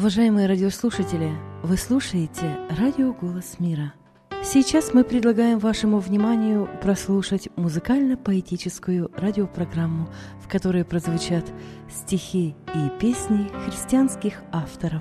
Уважаемые радиослушатели, вы слушаете радио «Голос мира». Сейчас мы предлагаем вашему вниманию прослушать музыкально-поэтическую радиопрограмму, в которой прозвучат стихи и песни христианских авторов.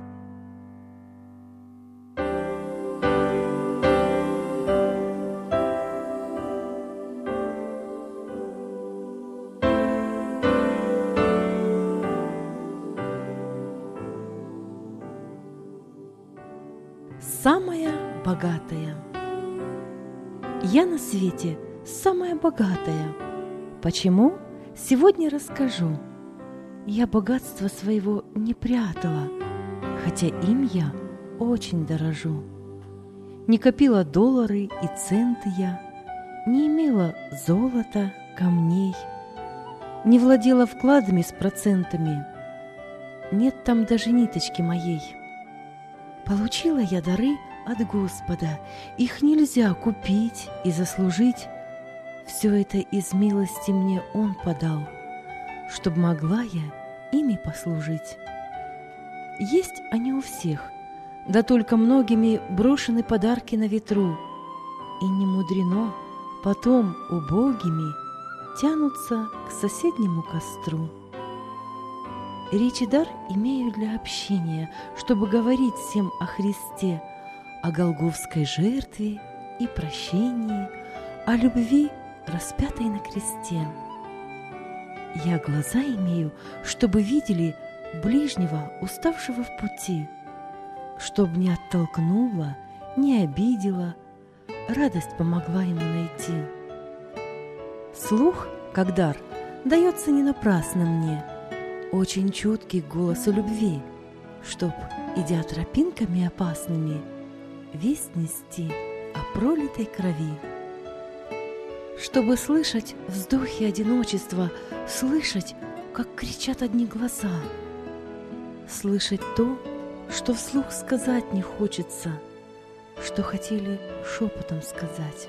Самая богатая. Я на свете самая богатая. Почему? Сегодня расскажу. Я богатства своего не прятала, хотя им я очень дорожу. Не копила доллары и центы я, не имела золота, камней, не владела вкладами с процентами, нет там даже ниточки моей. Получила я дары от Господа, их нельзя купить и заслужить. Все это из милости мне Он подал, чтоб могла я ими послужить. Есть они у всех, да только многими брошены подарки на ветру, и не мудрено, потом убогими тянутся к соседнему костру. Речь и дар имею для общения, чтобы говорить всем о Христе, о голгофской жертве и прощении, о любви, распятой на кресте. Я глаза имею, чтобы видели ближнего, уставшего в пути, чтоб не оттолкнула, не обидела, радость помогла ему найти. Слух, как дар, дается не напрасно мне, очень чуткий к голосу любви, чтоб, идя тропинками опасными, весть нести о пролитой крови. Чтобы слышать вздохи одиночества, слышать, как кричат одни глаза, слышать то, что вслух сказать не хочется, что хотели шепотом сказать.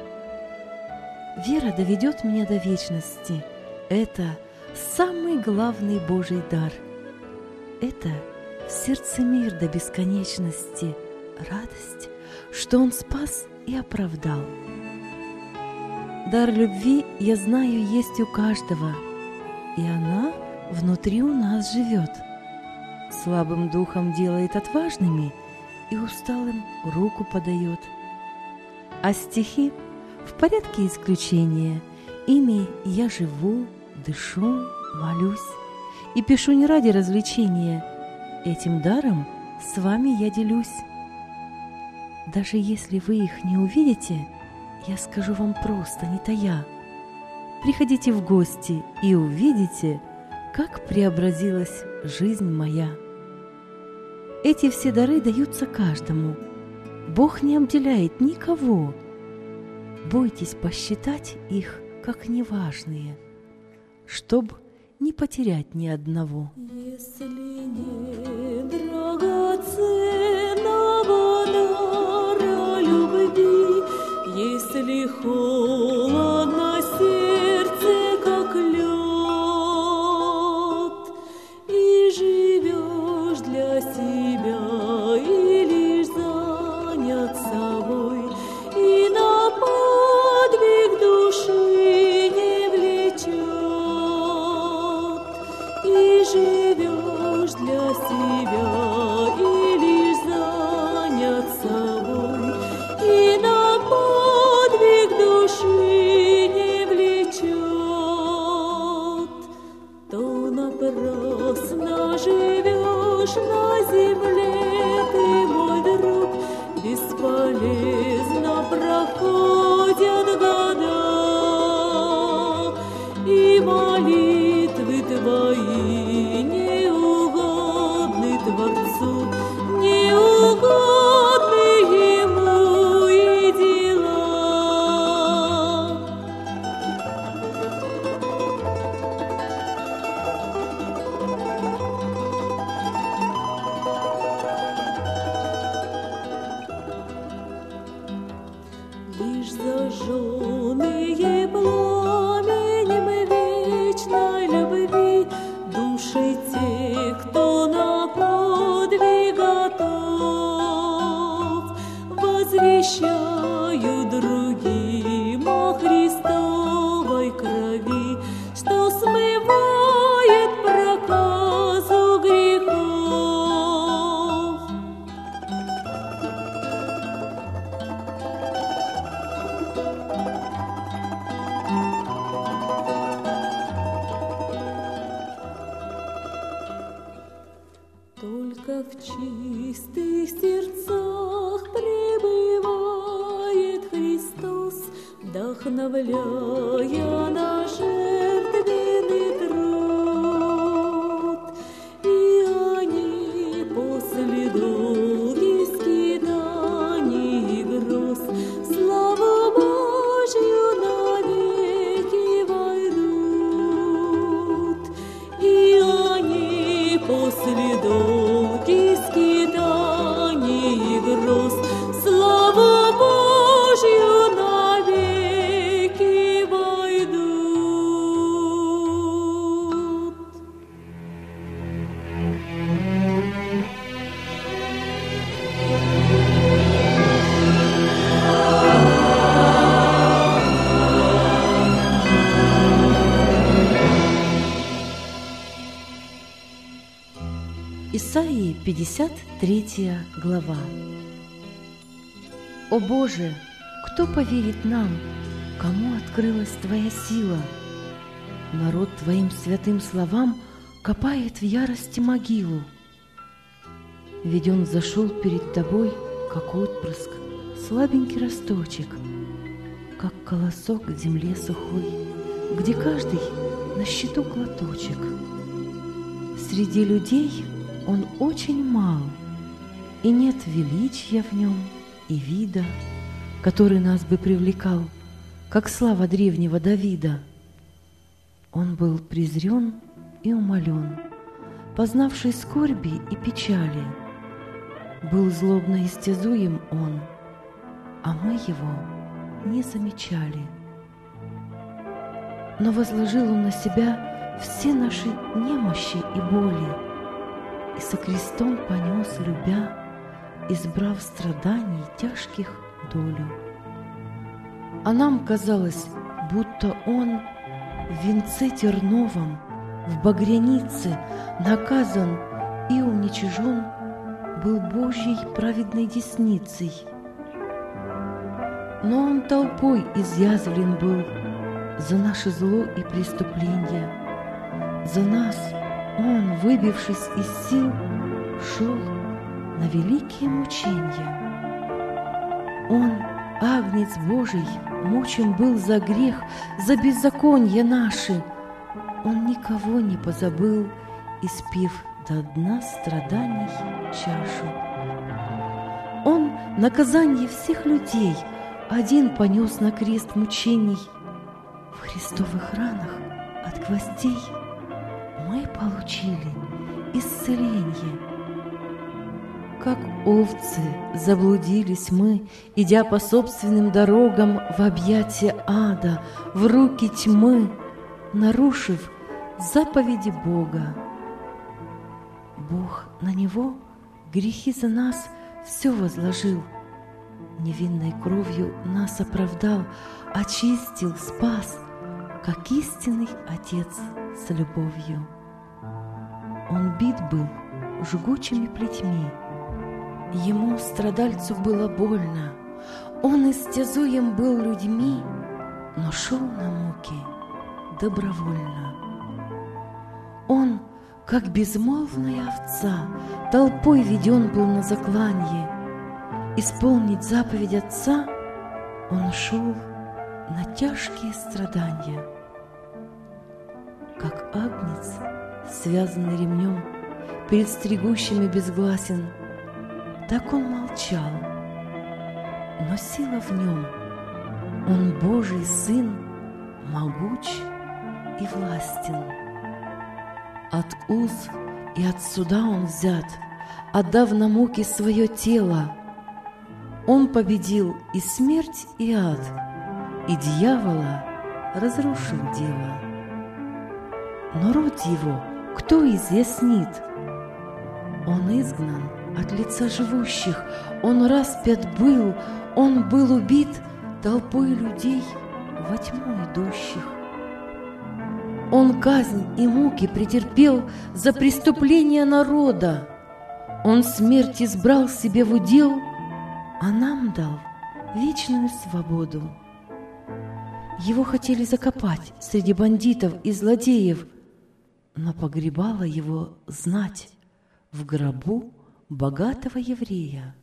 Вера доведет меня до вечности. Это самый главный Божий дар. Это в сердце мир до бесконечности, радость, что Он спас и оправдал. Дар любви, я знаю, есть у каждого, и она внутри у нас живет. Слабым духом делает отважными и усталым руку подает. А стихи в порядке исключения, ими я живу, дышу, молюсь и пишу не ради развлечения. Этим даром с вами я делюсь. Даже если вы их не увидите, я скажу вам просто, не тая. Приходите в гости и увидите, как преобразилась жизнь моя. Эти все дары даются каждому. Бог не обделяет никого. Бойтесь посчитать их как неважные, чтоб не потерять ни одного. Если не драгоценного дара любви, если холодно сердце, как лед, и живешь для себя, и лишь занят собой, и на подвиг души не влечет, и живешь для себя, и лишь занят собой, и на подвиг души не влечет, то напрасно живешь на земле ты, мой друг, бесполезно проходят года, и молитвы твои не угодны Творцу, не угодны Ему и дела. Лишь зажженные пламенем вечной любви Только в чистых сердцах пребывает Христос, вдохновляя на жертвенный труд. И они после долгих скитаний и гроз в славу Божью навеки войдут. И они после долгих скитаний и гроз в славу Божью навеки войдут. Исаии 53 глава. О Боже, кто поверит нам, кому открылась Твоя сила? Народ Твоим святым словам копает в ярости могилу. Ведь он зашел перед Тобой, как отпрыск, слабенький росточек, как колосок к земле сухой, где каждый на счету глоточек. Среди людей он очень мал, и нет величия в нем и вида, который нас бы привлекал, как слава древнего Давида. Он был презрен и умолен, познавший скорби и печали. Был злобно истязуем он, а мы его не замечали. Но возложил он на себя все наши немощи и боли, и со крестом понес, любя, избрав страданий тяжких долю. А нам казалось, будто он в венце терновом, в багрянице наказан и уничижен был Божьей праведной десницей. Но он толпой изъязвлен был за наше зло и преступление. За нас он, выбившись из сил, шел на великие мучения. Он, Агнец Божий, мучим был за грех, за беззаконья наши. Он никого не позабыл, испив до дна страданий чашу. Он наказание всех людей один понес на крест мучений. В христовых ранах от гвоздей мы получили исцеление. Как овцы заблудились мы, идя по собственным дорогам в объятия ада, в руки тьмы, нарушив заповеди Бога. Бог на него грехи за нас все возложил, невинной кровью нас оправдал, очистил, спас, как истинный Отец с любовью. Он бит был жгучими плетьми, ему, страдальцу, было больно. Он истязуем был людьми, но шел на муки добровольно. Он, как безмолвная овца, толпой веден был на закланье. Исполнить заповедь Отца он шел на тяжкие страдания. Как агнец, связанный ремнем, перед стригущими безгласен, так он молчал, но сила в нем. Он Божий Сын, могуч и властен. От уз и от суда он взят, отдав на муки свое тело. Он победил и смерть, и ад, и дьявола разрушил дело. Но род его кто изъяснит? Он изгнан от лица живущих, он распят был, он был убит толпой людей во тьму идущих. Он казнь и муки претерпел за преступление народа. Он смерть избрал себе в удел, а нам дал вечную свободу. Его хотели закопать среди бандитов и злодеев, но погребала его знать в гробу богатого еврея,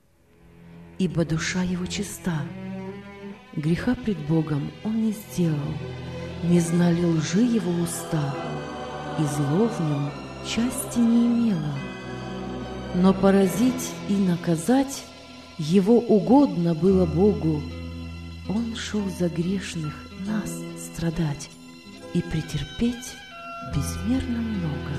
ибо душа его чиста. Греха пред Богом он не сделал, не знали лжи его уста, и зло в нем части не имело. Но поразить и наказать его угодно было Богу. Он шел за грешных нас страдать и претерпеть безмерно много.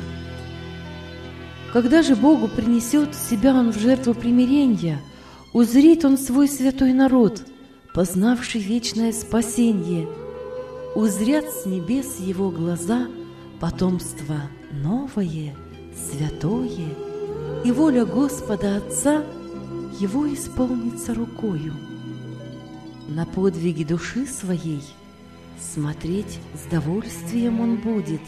Когда же Богу принесет себя Он в жертву примирения, узрит Он свой святой народ, познавший вечное спасение. Узрят с небес Его глаза потомство новое, святое, и воля Господа Отца Его исполнится рукою. На подвиги души своей смотреть с довольствием Он будет.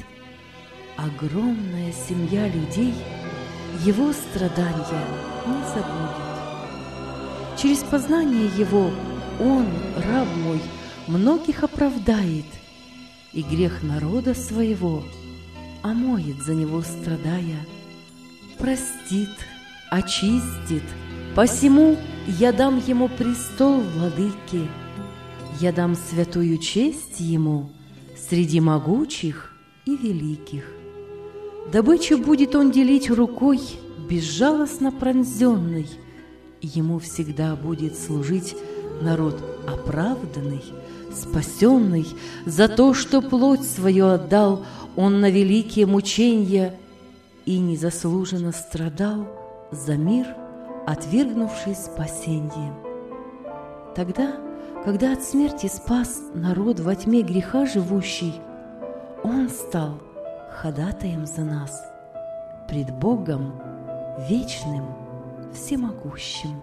Огромная семья людей Его страдания не забудет. Через познание Его Он, раб мой, многих оправдает, и грех народа своего омоет за него страдая, простит, очистит. Посему я дам ему престол владыки, я дам святую честь ему среди могучих и великих. Добычу будет он делить рукой безжалостно пронзенной, ему всегда будет служить народ оправданный, спасенный за то, что плоть свою отдал он на великие мучения и незаслуженно страдал за мир, отвергнувший спасение. Тогда, когда от смерти спас народ во тьме греха живущий, Он стал ходатаем за нас пред Богом вечным, всемогущим.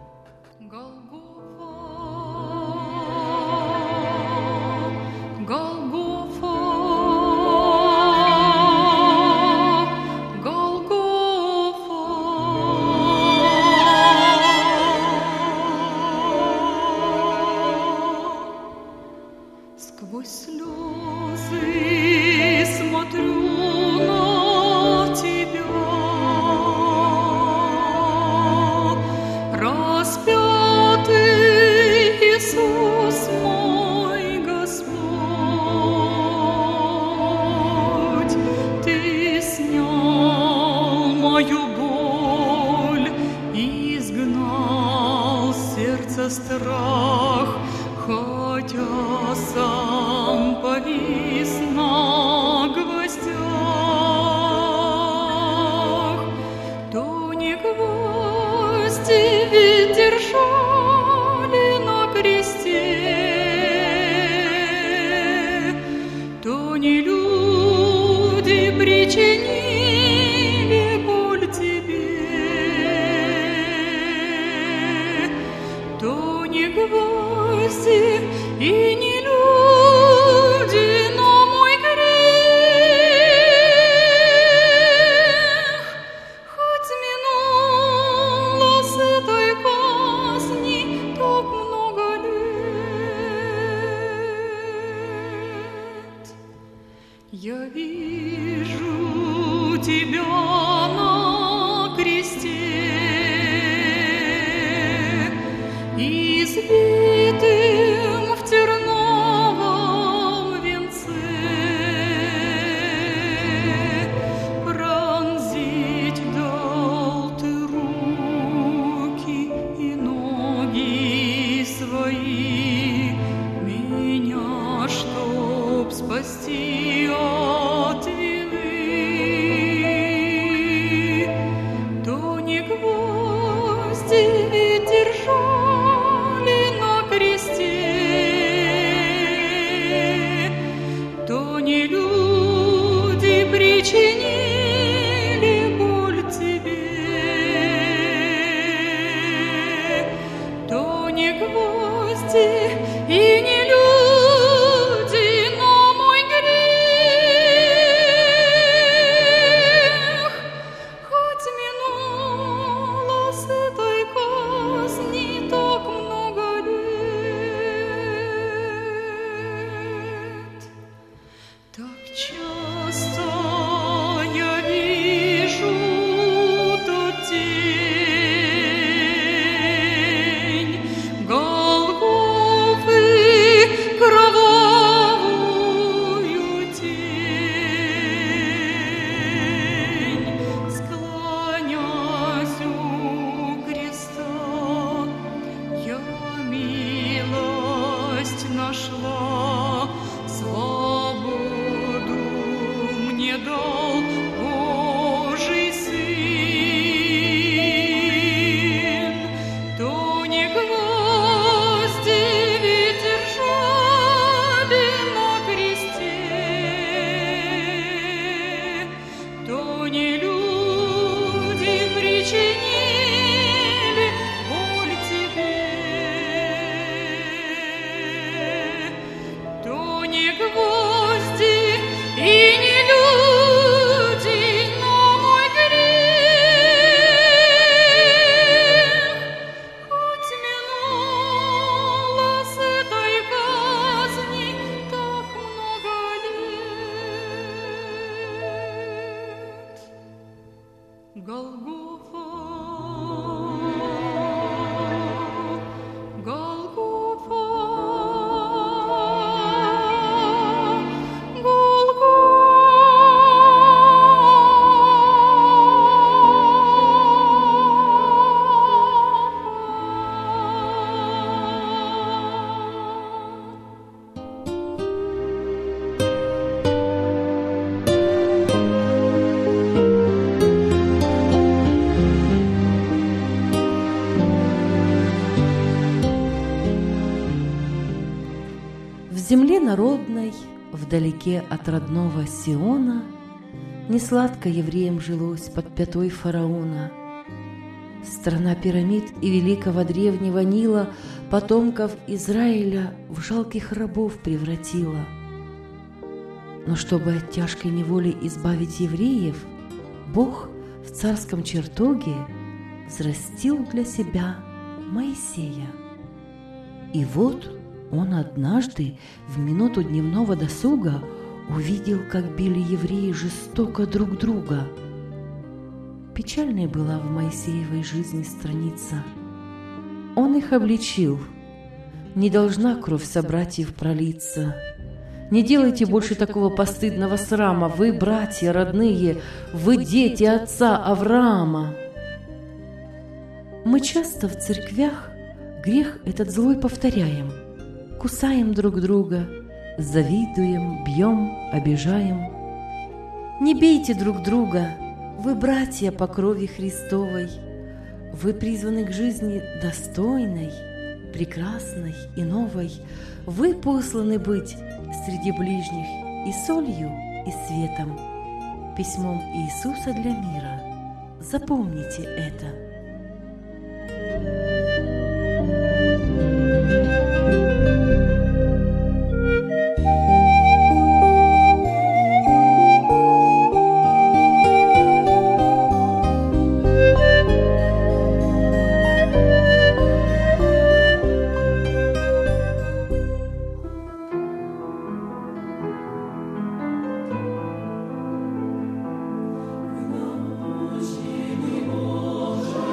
Страх, хотя сам повис на гвоздях, то не гвозди ведь держали на кресте, то не люди причинили боль тебе, то не гвозди и не люди, но мой грех. Хоть минуло с этой казни так много лет, я вижу тебя на кресте, избитым в терновом венце, пронзить дал ты руки и ноги свои, меня, чтоб спасти от вины, то не гвозди ведь держали на Голгофа, Голгофа, В земле народной, вдалеке от родного Сиона, несладко евреям жилось под пятой фараона. Страна пирамид и великого древнего Нила потомков Израиля в жалких рабов превратила. Но чтобы от тяжкой неволи избавить евреев, Бог в царском чертоге взрастил для себя Моисея. И вот он однажды в минуту дневного досуга увидел, как били евреи жестоко друг друга. Печальной была в Моисеевой жизни страница. Он их обличил: не должна кровь собратьев пролиться. Не делайте больше такого постыдного срама, вы, братья родные, вы дети отца Авраама. Мы часто в церквях грех этот злой повторяем, кусаем друг друга, завидуем, бьем, обижаем. Не бейте друг друга, вы братья по крови Христовой, вы призваны к жизни достойной, прекрасной и новой, вы посланы быть среди ближних и солью, и светом, письмом Иисуса для мира. Запомните это. Боже,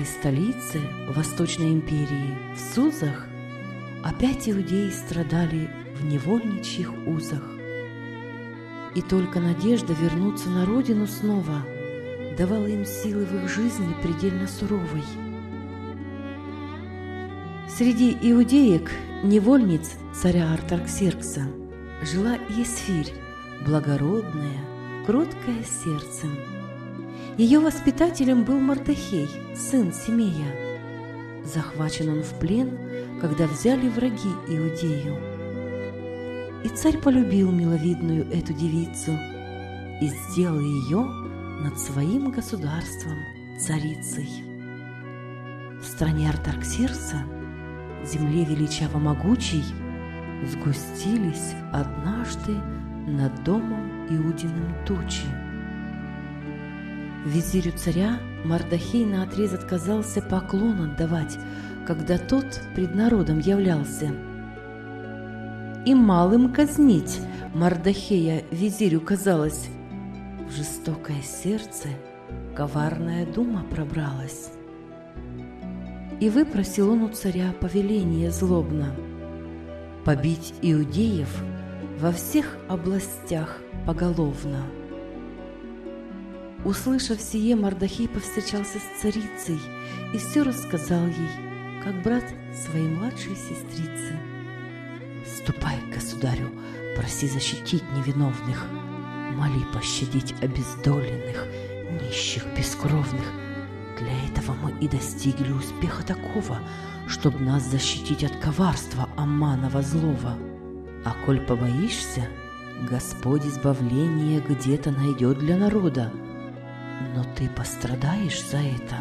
своей столице, Восточной империи, в Сузах, опять иудеи страдали в невольничьих узах. И только надежда вернуться на родину снова давала им силы в их жизни предельно суровой. Среди иудеек, невольниц царя Артаксеркса, жила Есфирь, благородная, кроткая сердцем. Ее воспитателем был Мардохей, сын Семея. Захвачен он в плен, когда взяли враги Иудею. И царь полюбил миловидную эту девицу и сделал ее над своим государством царицей. В стране Артаксеркса, земле величаво могучей, сгустились однажды над домом Иудиным тучи. Визирю царя Мардохей наотрез отказался поклон отдавать, когда тот пред народом являлся. И малым казнить Мардохея визирю казалось. В жестокое сердце коварная дума пробралась. И выпросил он у царя повеление злобно побить иудеев во всех областях поголовно. Услышав сие, Мардохей повстречался с царицей и все рассказал ей, как брат своей младшей сестрицы. «Ступай к государю, проси защитить невиновных, моли пощадить обездоленных, нищих, бескровных. Для этого мы и достигли успеха такого, чтоб нас защитить от коварства Амманова злого. А коль побоишься, Господь избавление где-то найдет для народа, но ты пострадаешь за это».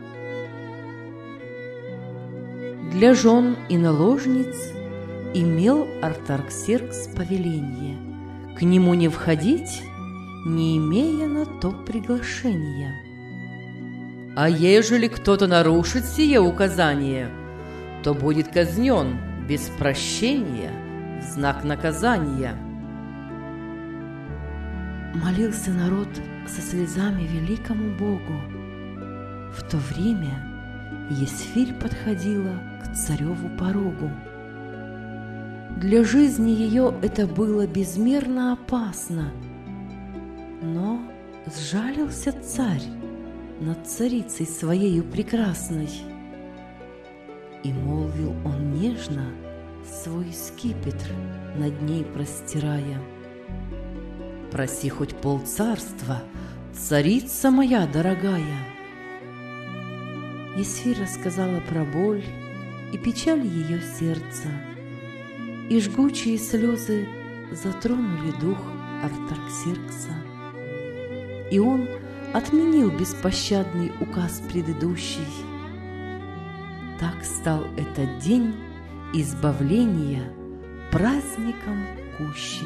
Для жен и наложниц имел Артаксеркс повеление к нему не входить, не имея на то приглашения. А ежели кто-то нарушит сие указание, то будет казнен без прощения в знак наказания. Молился народ со слезами великому Богу. В то время Есфирь подходила к цареву порогу. Для жизни ее это было безмерно опасно, но сжалился царь над царицей своею прекрасной, и молвил он нежно свой скипетр над ней простирая: «Проси хоть полцарства, царица моя дорогая». Есфирь рассказала про боль и печаль ее сердца, и жгучие слезы затронули дух Артаксеркса, и он отменил беспощадный указ предыдущий. Так стал этот день избавления праздником кущи.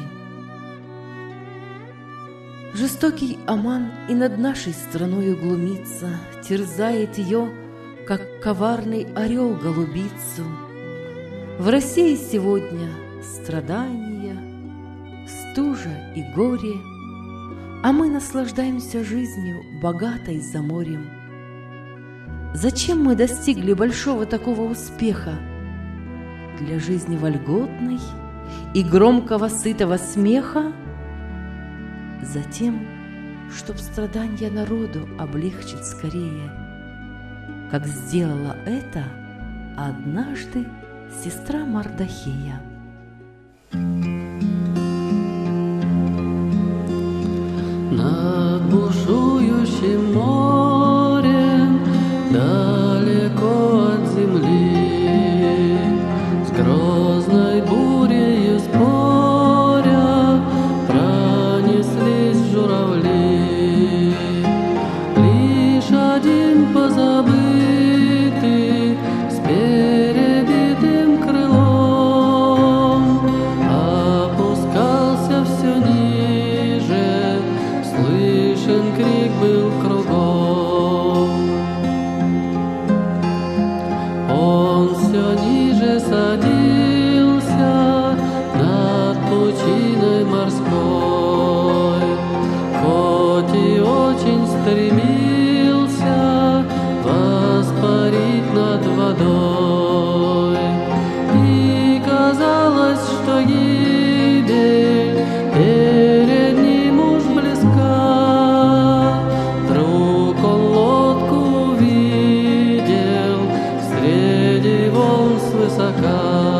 Жестокий Аман и над нашей страною глумится, терзает ее, как коварный орел голубицу. В России сегодня страдания, стужа и горе, а мы наслаждаемся жизнью, богатой за морем. Зачем мы достигли большого такого успеха? Для жизни вольготной и громкого сытого смеха? Затем, чтоб страдания народу облегчить скорее, как сделала это однажды сестра Мардохея. Над бушующим морем, далеко от земли, с грозной бурею споря пронеслись журавли. Лишь один позабытый с перебитым крылом опускался все ниже, слышен крик был кругом. Он все ниже садился над пучиной морской, хоть и очень стремился воспарить водой. И казалось, что гибель перед ним уж близка. Вдруг он лодку увидел среди волн свысока.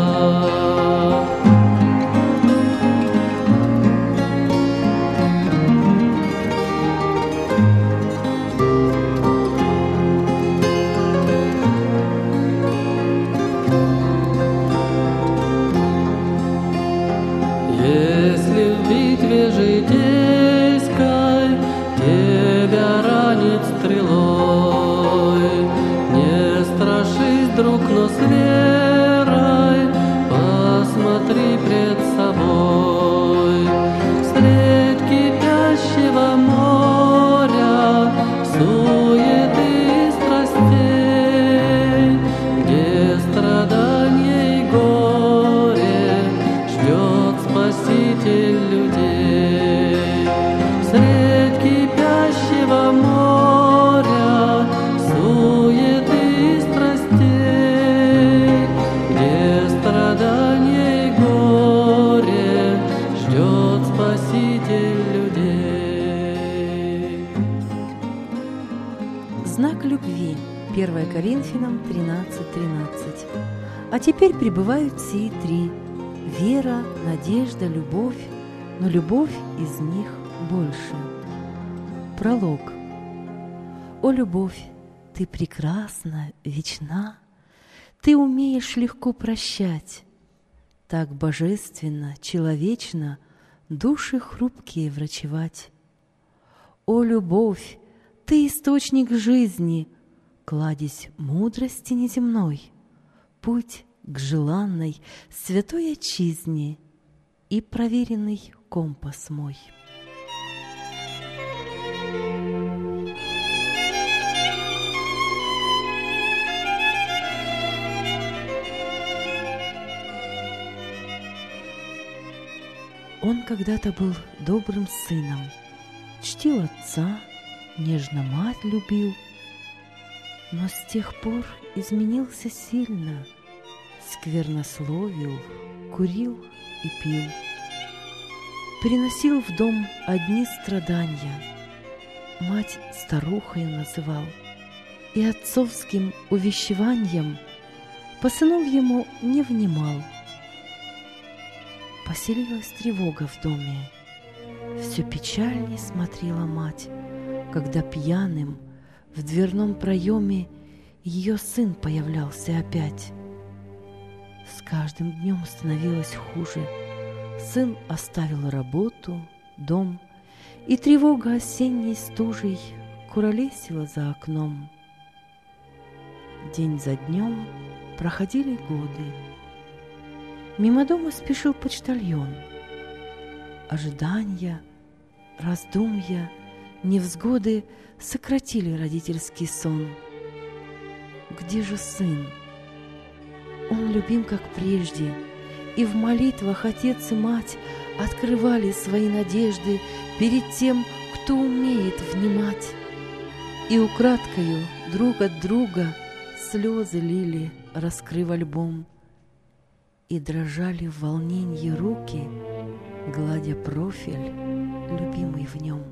Если в битве житейской тебя ранит стрелой, не страшись, друг, но с верой посмотри пред собой. Средь кипящего моря суеты и страстей, где страдания и горе ждет Спаситель людей. Средь кипящего моря суеты и страстей, где страдания и горе ждет Спаситель людей. Знак любви. 1 Коринфянам 13:13. А теперь пребывают сии три: вера, надежда, любовь, но любовь из них больше. Пролог. О, любовь, ты прекрасна, вечна, ты умеешь легко прощать, так божественно, человечно души хрупкие врачевать. О, любовь, ты источник жизни, кладезь мудрости неземной, путь к желанной святой отчизне и проверенный компас мой. Он когда-то был добрым сыном, чтил отца, нежно мать любил, но с тех пор изменился сильно, сквернословил, курил и пил. Приносил в дом одни страдания, мать старухой называл, и отцовским увещеванием по сыновьему не внимал. Поселилась тревога в доме, все печальней смотрела мать, когда пьяным в дверном проеме ее сын появлялся опять. С каждым днем становилось хуже. Сын оставил работу, дом, и тревога осенней стужей куролесила за окном. День за днем проходили годы. Мимо дома спешил почтальон. Ожидания, раздумья, невзгоды сократили родительский сон. Где же сын? Он любим, как прежде, и в молитвах отец и мать открывали свои надежды перед тем, кто умеет внимать. И украдкою друг от друга слезы лили, раскрыв альбом, и дрожали в волнении руки, гладя профиль, любимый в нем.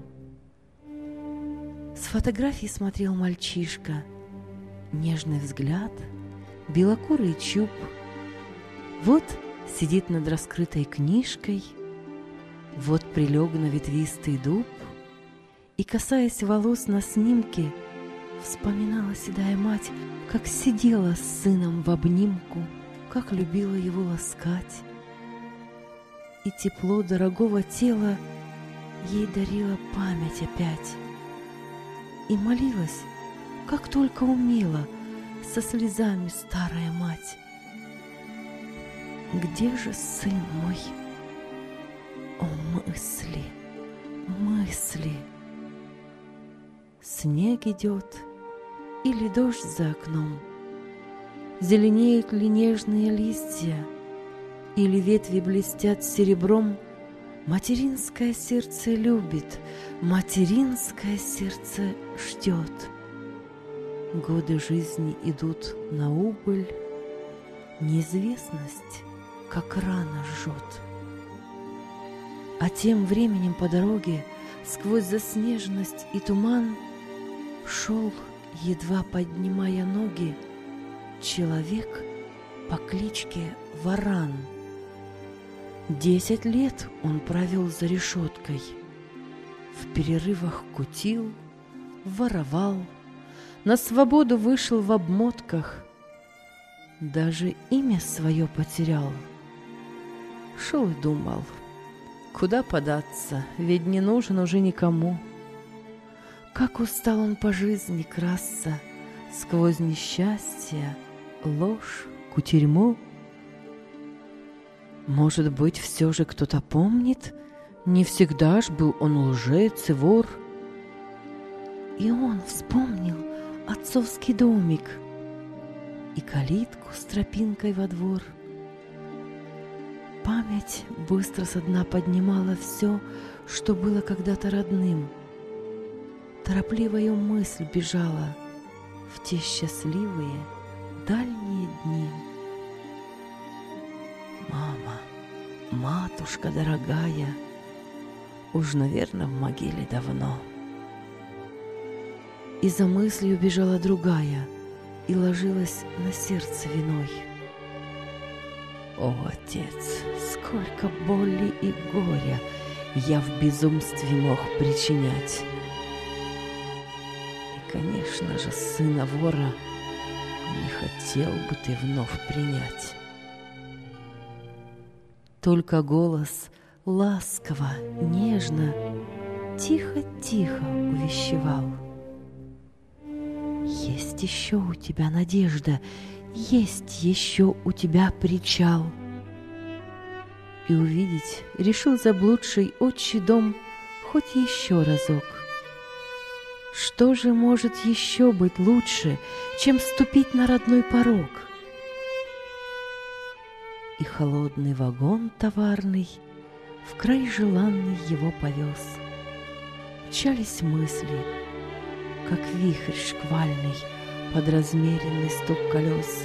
С фотографии смотрел мальчишка, нежный взгляд, белокурый чуб. Вот сидит над раскрытой книжкой, вот прилег на ветвистый дуб, и, касаясь волос на снимке, вспоминала седая мать, как сидела с сыном в обнимку, как любила его ласкать. И тепло дорогого тела ей дарила память опять. И молилась, как только умела, со слезами старая мать. Где же сын мой? О, мысли, мысли! Снег идет или дождь за окном? Зеленеют ли нежные листья, или ветви блестят серебром? Материнское сердце любит, материнское сердце ждет. Годы жизни идут на убыль, неизвестность, как рана, жжет. А тем временем по дороге, сквозь заснеженность и туман, шел, едва поднимая ноги, человек по кличке Варан. 10 лет он провел за решеткой. В перерывах кутил, воровал, на свободу вышел в обмотках, даже имя свое потерял. Шел и думал, куда податься, ведь не нужен уже никому. Как устал он по жизни красться сквозь несчастье, ложь, кутерьму. Может быть, все же кто-то помнит, не всегда ж был он лжец и вор. И он вспомнил отцовский домик и калитку с тропинкой во двор. Память быстро со дна поднимала все, что было когда-то родным. Торопливая мысль бежала в те счастливые дальние дни. Мама, матушка дорогая, уж, наверное, в могиле давно. И за мыслью бежала другая и ложилась на сердце виной. О, отец, сколько боли и горя я в безумстве мог причинять. И, конечно же, сына вора не хотел бы ты вновь принять. Только голос ласково, нежно, тихо-тихо увещевал. Есть еще у тебя надежда, есть еще у тебя причал. И увидеть решил заблудший отчий дом хоть еще разок. Что же может еще быть лучше, чем ступить на родной порог? И холодный вагон товарный в край желанный его повез. Мчались мысли, как вихрь шквальный под размеренный стук колес.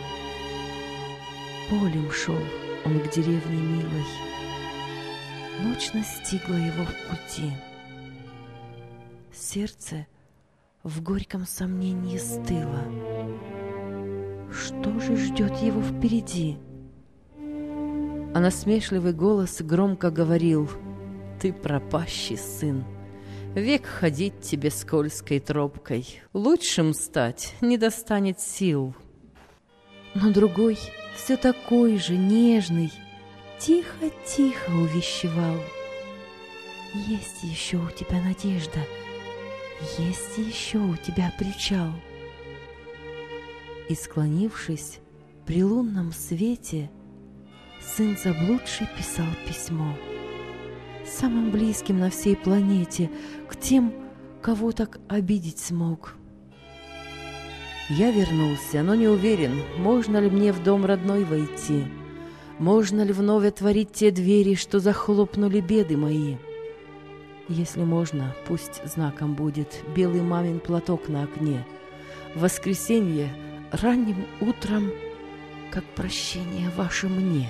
Полем шел он к деревне милой, ночь настигла его в пути. Сердце в горьком сомнении стыло. Что же ждет его впереди? А насмешливый голос громко говорил: «Ты пропащий сын, век ходить тебе скользкой тропкой, лучшим стать не достанет сил». Но другой, все такой же нежный, тихо-тихо увещевал: «Есть еще у тебя надежда, есть еще у тебя причал». И, склонившись при лунном свете, сын заблудший писал письмо самым близким на всей планете, к тем, кого так обидеть смог. Я вернулся, но не уверен, можно ли мне в дом родной войти, можно ли вновь отворить те двери, что захлопнули беды мои. Если можно, пусть знаком будет белый мамин платок на окне. В воскресенье ранним утром, как прощение ваше мне.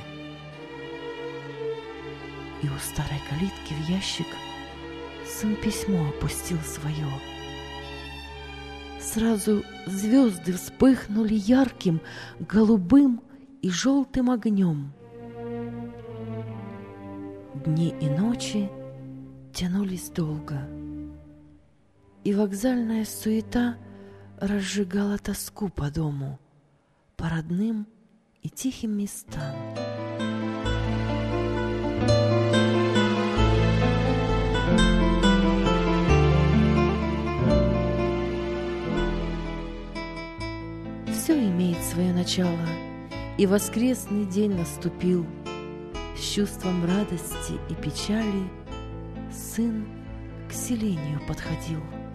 И у старой калитки в ящик сын письмо опустил свое. Сразу звезды вспыхнули ярким, голубым и желтым огнем. Дни и ночи тянулись долго, и вокзальная суета разжигала тоску по дому, по родным и тихим местам. Все имеет свое начало, и воскресный день наступил. С чувством радости и печали сын к селению подходил.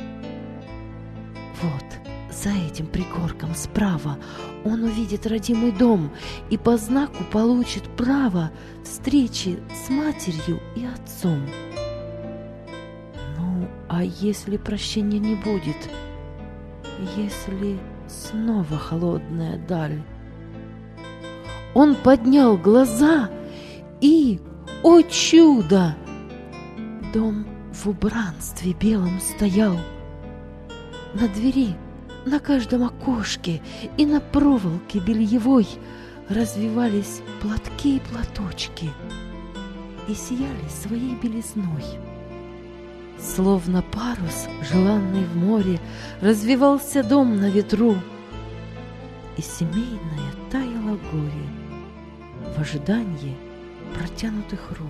Вот, за этим пригорком справа он увидит родимый дом и по знаку получит право встречи с матерью и отцом. Ну, а если прощения не будет? если снова холодная даль? Он поднял глаза и, о чудо! Дом в убранстве белом стоял. На двери, на каждом окошке и на проволоке бельевой развивались платки и платочки и сияли своей белизной. Словно парус, желанный в море, развивался дом на ветру, и семейное таяло горе в ожидании протянутых рук.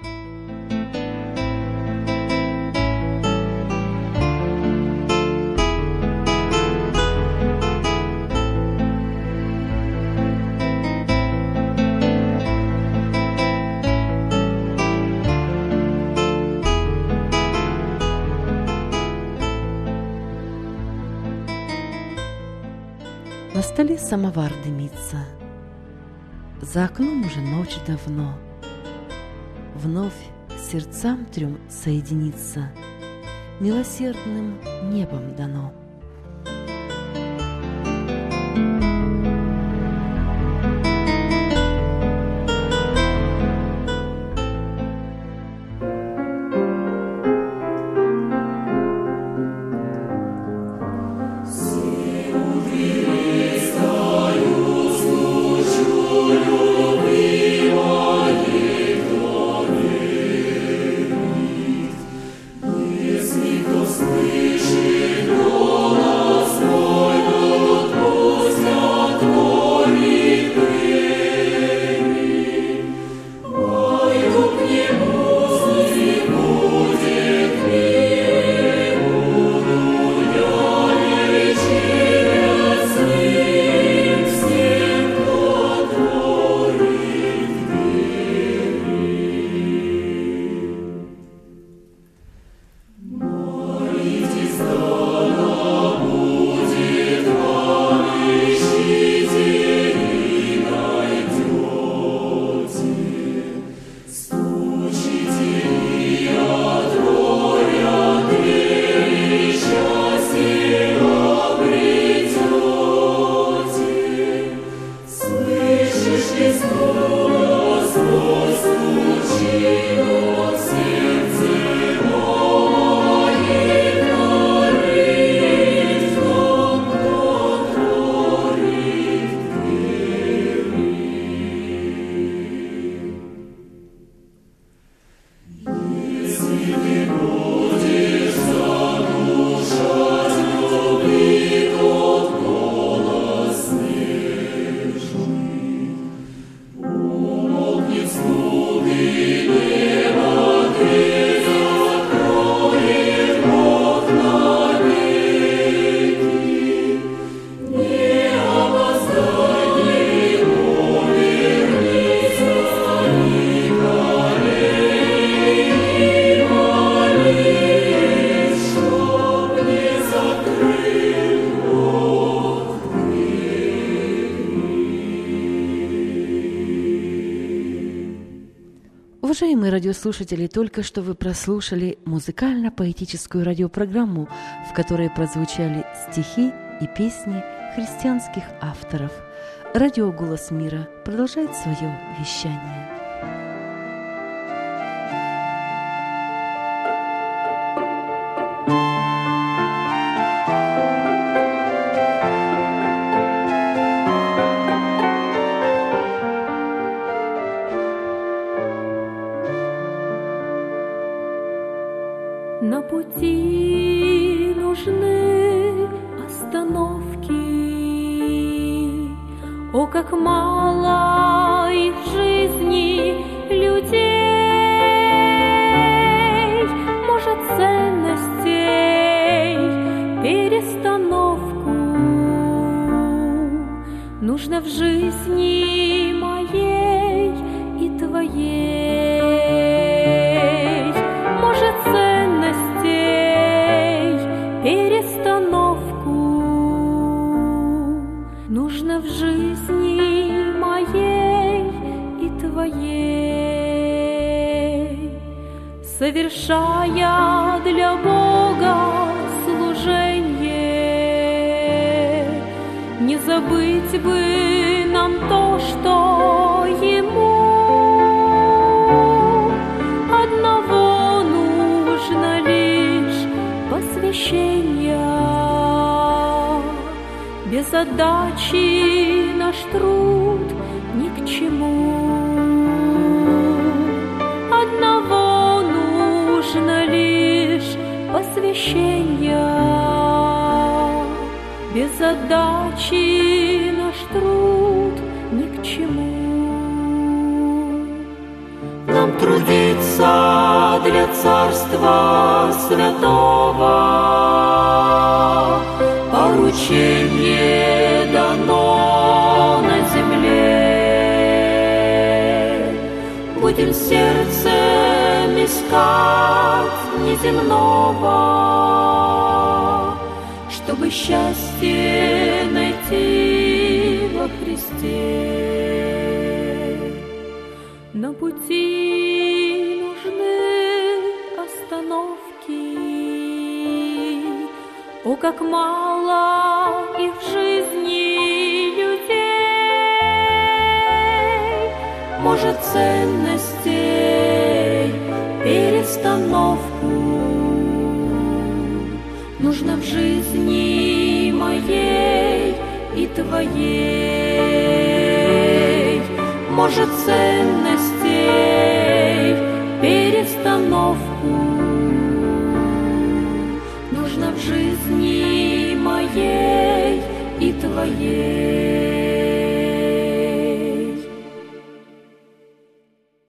На столе самовар дымится, за окном уже ночь давно. Вновь сердцам трем соединиться милосердным небом дано. Уважаемые радиослушатели, только что вы прослушали музыкально-поэтическую радиопрограмму, в которой прозвучали стихи и песни христианских авторов. Радио «Голос мира» продолжает свое вещание. На пути нужны остановки. О, как мало их в жизни людей, может, ценностей перестановку нужно в жизни моей и твоей. Может, перестановку нужно в жизни моей и твоей, совершая для Бога служение. Не забыть бы нам то, что ему одного нужно лишь посвящение. Без отдачи наш труд ни к чему. Одного нужно лишь посвящение. Без отдачи наш труд ни к чему. Нам трудиться для Царства Святого, поручение дано на земле. Будем сердцем искать неземного, чтобы счастье найти во Христе. На пути нужны остановки. О, как мало их в жизни людей! Может, ценностей перестановку нужно в жизни моей и твоей. Может, ценностей перестановку нужно в жизни моей и твоей.